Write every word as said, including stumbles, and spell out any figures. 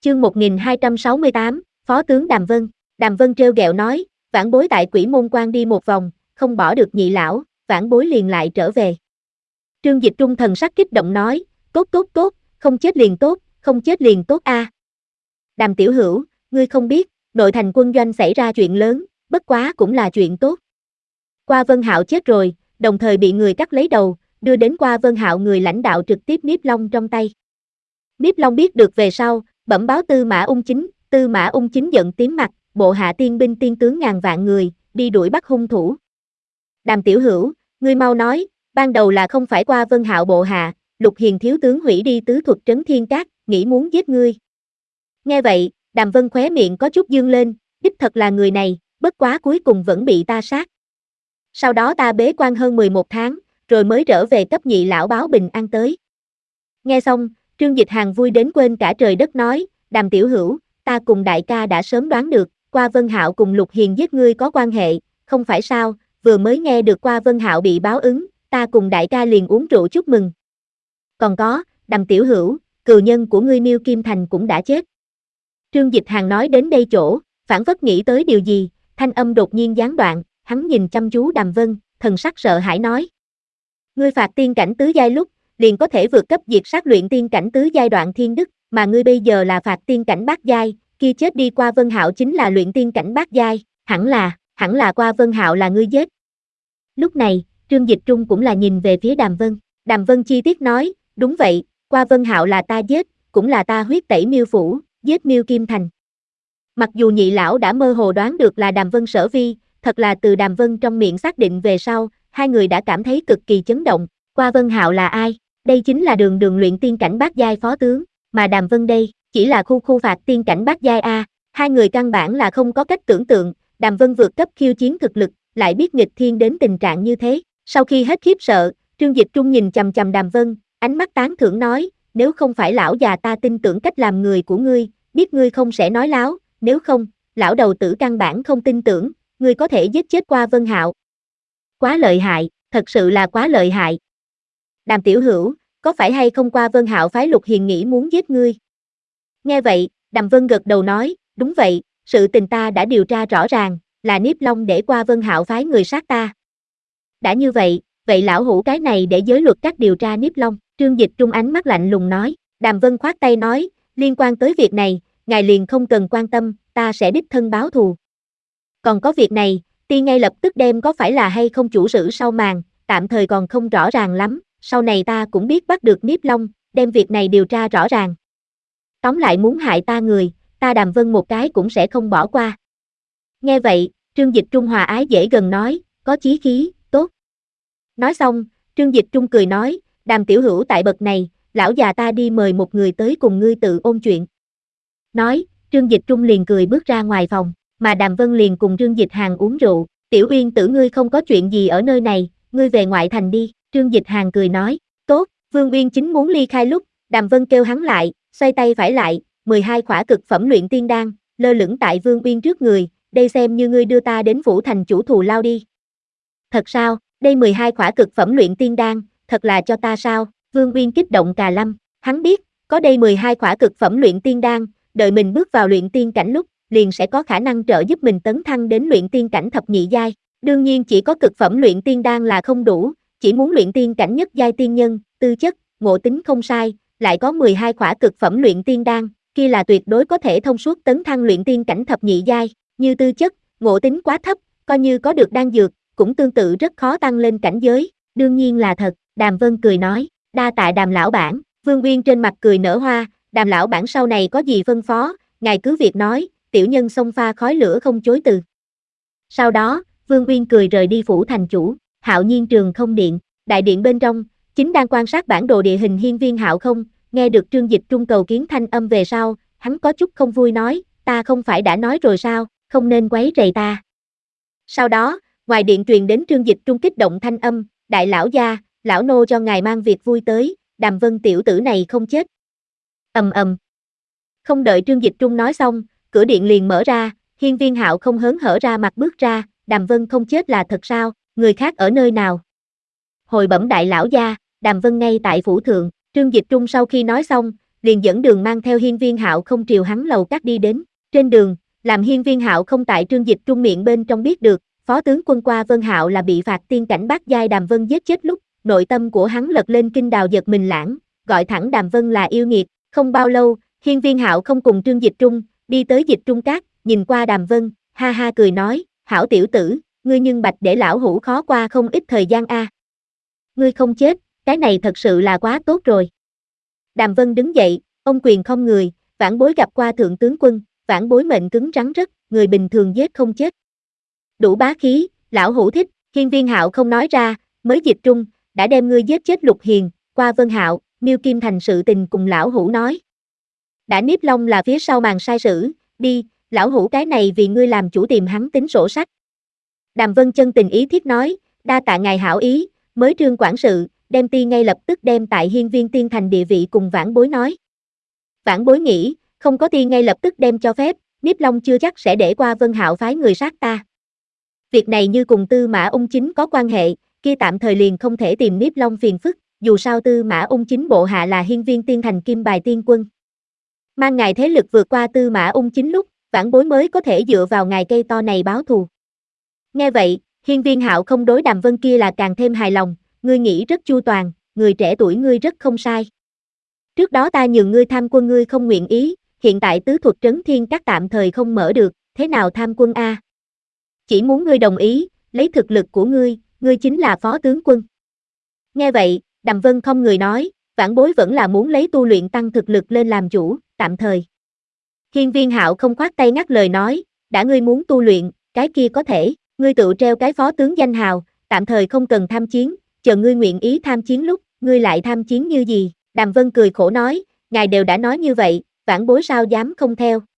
Chương một nghìn hai trăm sáu mươi tám, Phó tướng Đàm Vân. Đàm Vân trêu ghẹo nói, vãn bối tại Quỷ Môn Quan đi một vòng, không bỏ được nhị lão, vãn bối liền lại trở về. Trương Dịch Trung thần sắc kích động nói, tốt tốt tốt, không chết liền tốt, không chết liền tốt a. À. Đàm tiểu hữu, ngươi không biết, nội thành quân doanh xảy ra chuyện lớn, bất quá cũng là chuyện tốt. Qua Vân Hạo chết rồi, đồng thời bị người cắt lấy đầu, đưa đến Qua Vân Hạo người lãnh đạo trực tiếp Niếp Long trong tay. Niếp Long biết được về sau, bẩm báo Tư Mã Ung Chính, Tư Mã Ung Chính giận tím mặt, bộ hạ tiên binh tiên tướng ngàn vạn người, đi đuổi bắt hung thủ. Đàm tiểu hữu, ngươi mau nói, ban đầu là không phải Qua Vân Hạo bộ hạ, Lục Hiền thiếu tướng hủy đi tứ thuật trấn thiên cát, nghĩ muốn giết ngươi. Nghe vậy, Đàm Vân khóe miệng có chút dương lên, đích thật là người này, bất quá cuối cùng vẫn bị ta sát. Sau đó ta bế quan hơn mười một tháng, rồi mới trở về cấp nhị lão báo bình an tới. Nghe xong, Trương Dịch Hàn vui đến quên cả trời đất nói, Đàm tiểu hữu, ta cùng đại ca đã sớm đoán được, Qua Vân Hạo cùng Lục Hiền giết ngươi có quan hệ, không phải sao, vừa mới nghe được Qua Vân Hạo bị báo ứng, ta cùng đại ca liền uống rượu chúc mừng. Còn có, Đàm tiểu hữu, cừu nhân của ngươi Miêu Kim Thành cũng đã chết. Trương Dịch Hàn nói đến đây chỗ, phảng phất nghĩ tới điều gì, thanh âm đột nhiên gián đoạn, hắn nhìn chăm chú Đàm Vân, thần sắc sợ hãi nói. Ngươi phạt tiên cảnh tứ giai lúc, liền có thể vượt cấp diệt sát luyện tiên cảnh tứ giai đoạn thiên đức, mà ngươi bây giờ là phạt tiên cảnh bát giai, kia chết đi Qua Vân Hạo chính là luyện tiên cảnh bát giai, hẳn là, hẳn là Qua Vân Hạo là ngươi giết. Lúc này, Trương Dịch Trung cũng là nhìn về phía Đàm Vân, Đàm Vân chi tiết nói, đúng vậy, Qua Vân Hạo là ta giết, cũng là ta huyết tẩy Miêu phủ, giết Miêu Kim Thành. Mặc dù nhị lão đã mơ hồ đoán được là Đàm Vân sở vi, thật là từ Đàm Vân trong miệng xác định về sau, hai người đã cảm thấy cực kỳ chấn động. Qua Vân Hạo là ai? Đây chính là đường đường luyện tiên cảnh bát giai phó tướng, mà Đàm Vân đây, chỉ là khu khu phạt tiên cảnh bát giai a. Hai người căn bản là không có cách tưởng tượng, Đàm Vân vượt cấp khiêu chiến thực lực, lại biết nghịch thiên đến tình trạng như thế. Sau khi hết khiếp sợ, Trương Dịch Trung nhìn chằm chằm Đàm Vân, ánh mắt tán thưởng nói, nếu không phải lão già ta tin tưởng cách làm người của ngươi, biết ngươi không sẽ nói láo, nếu không, lão đầu tử căn bản không tin tưởng, ngươi có thể giết chết Qua Vân Hạo. Quá lợi hại, thật sự là quá lợi hại. Đàm tiểu hữu, có phải hay không Qua Vân Hạo phái Lục Hiền nghĩ muốn giết ngươi? Nghe vậy, Đàm Vân gật đầu nói, đúng vậy, sự tình ta đã điều tra rõ ràng, là Niếp Long để Qua Vân Hạo phái người sát ta. Đã như vậy, vậy lão hủ cái này để giới luật các điều tra Niếp Long. Trương Dịch Trung ánh mắt lạnh lùng nói, Đàm Vân khoát tay nói, liên quan tới việc này, ngài liền không cần quan tâm, ta sẽ đích thân báo thù. Còn có việc này, ti ngay lập tức đem có phải là hay không chủ sự sau màn, tạm thời còn không rõ ràng lắm, sau này ta cũng biết bắt được Niếp Long, đem việc này điều tra rõ ràng. Tóm lại muốn hại ta người, ta Đàm Vân một cái cũng sẽ không bỏ qua. Nghe vậy, Trương Dịch Trung hòa ái dễ gần nói, có chí khí, tốt. Nói xong, Trương Dịch Trung cười nói, Đàm tiểu hữu tại bậc này, lão già ta đi mời một người tới cùng ngươi tự ôn chuyện. Nói, Trương Dịch Trung liền cười bước ra ngoài phòng, mà Đàm Vân liền cùng Trương Dịch Hàn uống rượu, Tiểu Uyên tử ngươi không có chuyện gì ở nơi này, ngươi về ngoại thành đi, Trương Dịch Hàn cười nói, tốt, Vương Uyên chính muốn ly khai lúc, Đàm Vân kêu hắn lại, xoay tay phải lại, mười hai khỏa cực phẩm luyện tiên đan, lơ lửng tại Vương Uyên trước người, đây xem như ngươi đưa ta đến phủ thành chủ thù lao đi. Thật sao, đây mười hai khỏa cực phẩm luyện tiên đan, thật là cho ta sao, Vương Uyên kích động cà lâm, hắn biết, có đây mười hai khỏa cực phẩm luyện tiên đan, đợi mình bước vào luyện tiên cảnh lúc, liền sẽ có khả năng trợ giúp mình tấn thăng đến luyện tiên cảnh thập nhị giai. Đương nhiên chỉ có cực phẩm luyện tiên đan là không đủ, chỉ muốn luyện tiên cảnh nhất giai tiên nhân, tư chất, ngộ tính không sai, lại có mười hai khỏa cực phẩm luyện tiên đan, kia là tuyệt đối có thể thông suốt tấn thăng luyện tiên cảnh thập nhị giai, như tư chất, ngộ tính quá thấp, coi như có được đan dược, cũng tương tự rất khó tăng lên cảnh giới, đương nhiên là thật, Đàm Vân cười nói, đa tạ Đàm lão bản, Vương Uyên trên mặt cười nở hoa, Đàm lão bản sau này có gì phân phó, ngài cứ việc nói, tiểu nhân xông pha khói lửa không chối từ. Sau đó, Vương Uyên cười rời đi phủ thành chủ, Hạo Nhiên Trường Không Điện, đại điện bên trong, chính đang quan sát bản đồ địa hình hiên viên Hạo Không, nghe được Trương Dịch Trung cầu kiến thanh âm về sau, hắn có chút không vui nói, ta không phải đã nói rồi sao, không nên quấy rầy ta. Sau đó, ngoài điện truyền đến Trương Dịch Trung kích động thanh âm, đại lão gia, lão nô cho ngài mang việc vui tới, Đàm Vân tiểu tử này không chết. Ầm ầm. Không đợi Trương Dịch Trung nói xong, cửa điện liền mở ra, hiên viên Hạo Không hớn hở ra mặt bước ra, Đàm Vân không chết là thật sao, người khác ở nơi nào? Hồi bẩm đại lão gia, Đàm Vân ngay tại phủ thượng, Trương Dịch Trung sau khi nói xong, liền dẫn đường mang theo Hiên Viên Hạo không triều hắn lầu các đi đến. Trên đường, làm Hiên Viên Hạo không tại Trương Dịch Trung miệng bên trong biết được, phó tướng quân qua Vân Hạo là bị phạt tiên cảnh bát giai Đàm Vân giết chết lúc, nội tâm của hắn lật lên kinh đào giật mình lãng, gọi thẳng Đàm Vân là yêu nghiệt. Không bao lâu, Hiên Viên Hạo không cùng Trương Dịch Trung, đi tới Dịch Trung Các, nhìn qua Đàm Vân, ha ha cười nói, hảo tiểu tử, ngươi nhưng bạch để lão hủ khó qua không ít thời gian a. Ngươi không chết, cái này thật sự là quá tốt rồi. Đàm Vân đứng dậy, ông quyền không người, vãn bối gặp qua thượng tướng quân, vãn bối mệnh cứng rắn rất, người bình thường giết không chết. Đủ bá khí, lão hủ thích. Hiên Viên Hạo không nói ra, mới Dịch Trung, đã đem ngươi giết chết Lục Hiền, qua Vân Hạo, Miêu Kim Thành sự tình cùng lão hủ nói. Đã Niếp Long là phía sau màn sai sử, đi, lão hủ cái này vì ngươi làm chủ tìm hắn tính sổ sách. Đàm Vân chân tình ý thiết nói, đa tạ ngài hảo ý, mới trương quản sự, đem ti ngay lập tức đem tại Hiên Viên Tiên Thành địa vị cùng vãn bối nói. Vãn bối nghĩ, không có ti ngay lập tức đem cho phép, Niếp Long chưa chắc sẽ để qua Vân Hạo phái người sát ta. Việc này như cùng Tư Mã Ung Chính có quan hệ, kia tạm thời liền không thể tìm Niếp Long phiền phức, dù sao Tư Mã Ung Chính bộ hạ là Hiên Viên Tiên Thành kim bài tiên quân. Mang ngài thế lực vượt qua Tư Mã Ung Chính lúc, vãn bối mới có thể dựa vào ngài cây to này báo thù. Nghe vậy, Hiên Viên Hạo không đối Đàm Vân kia là càng thêm hài lòng, ngươi nghĩ rất chu toàn, người trẻ tuổi ngươi rất không sai. Trước đó ta nhường ngươi tham quân ngươi không nguyện ý, hiện tại tứ thuật trấn thiên các tạm thời không mở được, thế nào tham quân a? Chỉ muốn ngươi đồng ý, lấy thực lực của ngươi, ngươi chính là phó tướng quân. Nghe vậy, Đàm Vân không người nói, vãn bối vẫn là muốn lấy tu luyện tăng thực lực lên làm chủ, tạm thời. Hiên Viên Hạo không khoát tay ngắt lời nói, đã ngươi muốn tu luyện, cái kia có thể, ngươi tự treo cái phó tướng danh hào, tạm thời không cần tham chiến, chờ ngươi nguyện ý tham chiến lúc, ngươi lại tham chiến như gì? Đàm Vân cười khổ nói, ngài đều đã nói như vậy, vãn bối sao dám không theo.